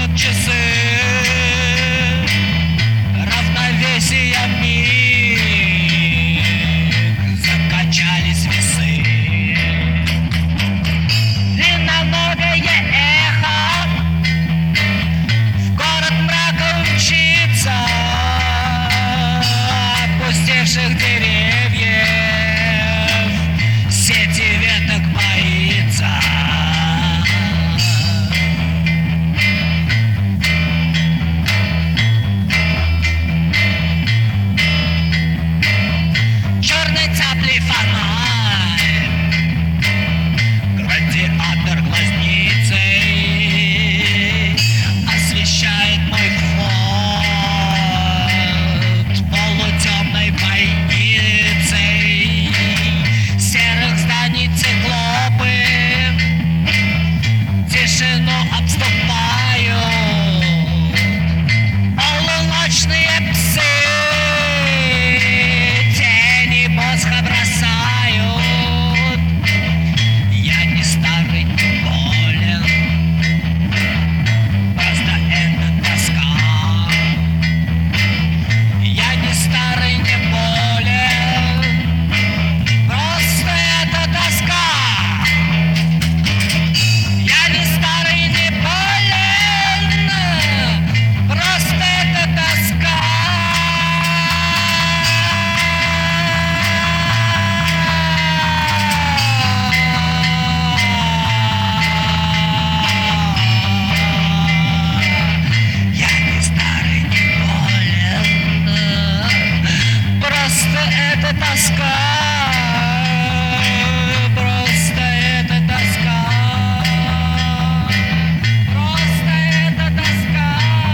тикнут часы, равновесие миг, закачались весы. Длинноногое эхо в город мрака мчится, опустевших деревьев сети веток боится. Черной цаплей фонарь, гладиатор глазницей освещает мой вход полутемной бойницей. Серых зданий циклопы тишину обступают, полуночные псы тени босха бросают. Я не старый, не болен, просто это тоска. Я не старый, не болен, просто это тоска. Я не старый, не болен, просто это тоска. Я не старый, не болен, просто это тоска. Просто это тоска. Просто это тоска.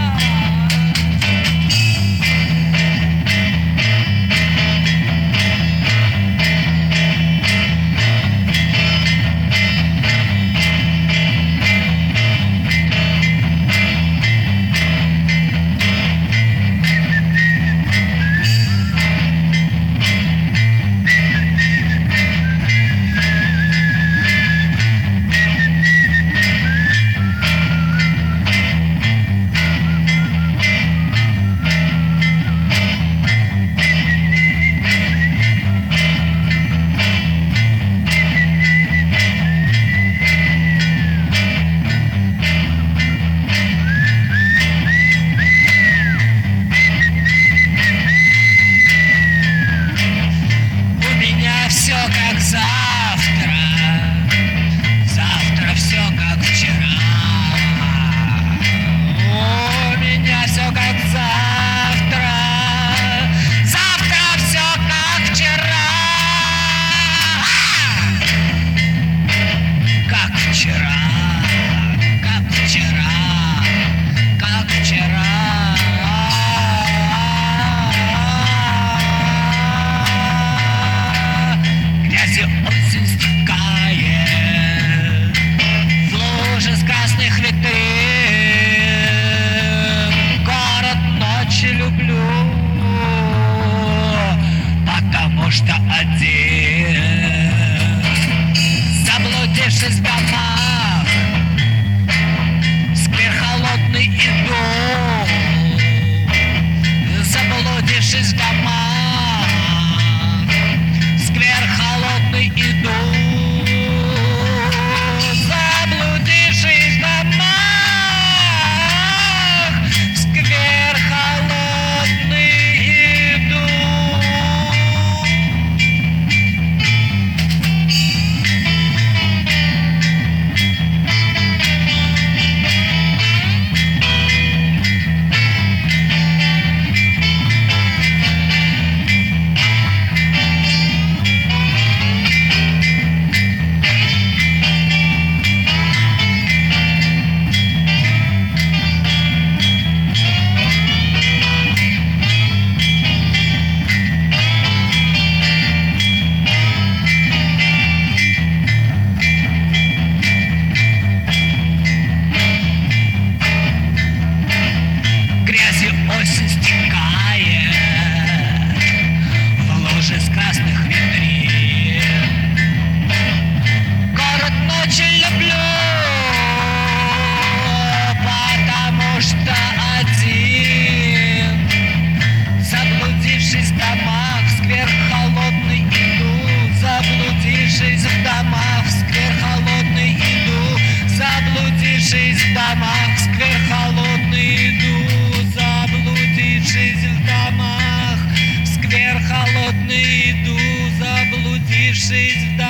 У меня все как завтра, завтра все как вчера. У меня все как завтра, завтра все как вчера. Как вчера, как вчера, как вчера. Грязью осень стекает в лужи с красных витрин. Город ночи люблю, потому что один. Заблудившись в домах, сквер холодный иду. Заблудившись в домах, сквер холодный иду. Заблудившись в домах, сквер холодный иду. сквер холодный иду, заблудившись в домах. В сквер холодный иду, заблудившись в домах.